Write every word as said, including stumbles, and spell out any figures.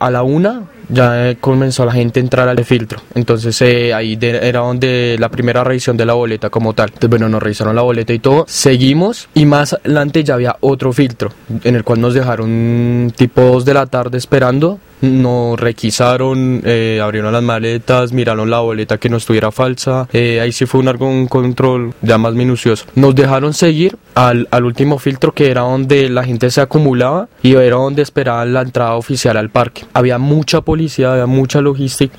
a la una ya eh, comenzó la gente a entrar al filtro, entonces eh, ahí de, era donde la primera revisión de la boleta como tal. Entonces bueno, nos revisaron la boleta y todo, seguimos y más adelante ya había otro filtro en el cual nos dejaron tipo dos de la tarde esperando. Nos requisaron, eh, abrieron las maletas, miraron la boleta que no estuviera falsa, eh, ahí sí fue un, un control ya más minucioso. Nos dejaron seguir al, al último filtro, que era donde la gente se acumulaba y era donde esperaban la entrada oficial al parque. Había mucha policía, había mucha logística